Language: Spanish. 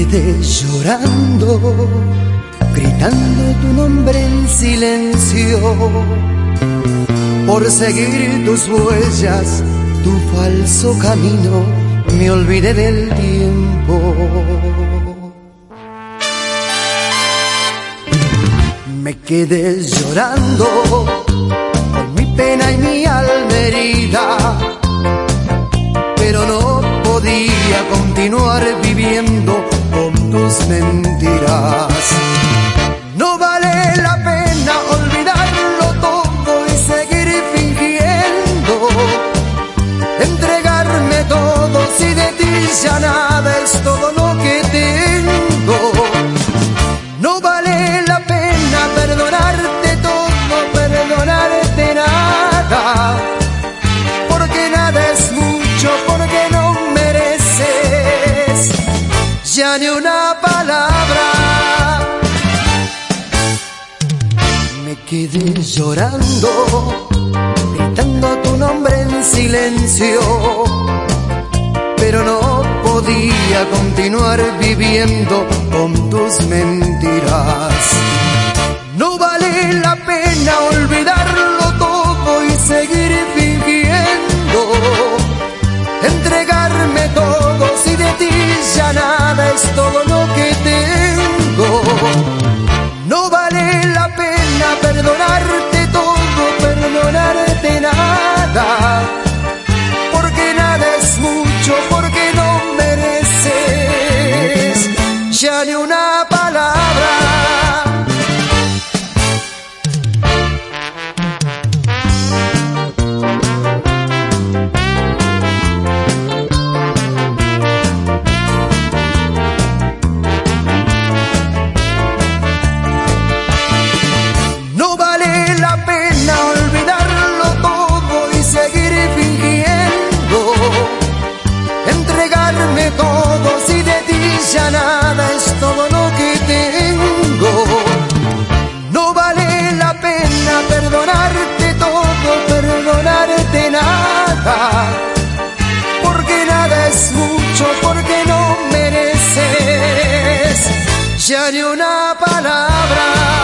quedé llorando, gritando tu nombre en silencio, por seguir tus huellas, tu falso camino, me olvidé del tiempo. Me quedé llorando con mi pena y mi alma herida, pero no podía continuar viviendo con tus mentiras. No vale la pena olvidarlo todo y seguir fingiendo, entregarme todo si de ti ya nada es todo lo que tengo. No vale la pena perdonarte todo, perdonarte nada, porque nada es mucho, porque no mereces ya ni una palabra. Me quedé llorando, gritando tu nombre en silencio, pero no podía continuar viviendo con tus mentiras. No vale la pena olvidarlo todo y seguir fingiendo, entregarme todo si de ti ya nada es todo lo que tengo. No vale la pena perdonarte todo, perdonarte nada, porque nada es mucho, porque no mereces ya ni una palabra. No vale la pena olvidarlo todo y seguir fingiendo, entregarme todo si de ti ya nada es todo lo que tengo. No vale la pena perdonarte todo, perdonarte nada, porque nada es mucho, porque no mereces ya ni una palabra.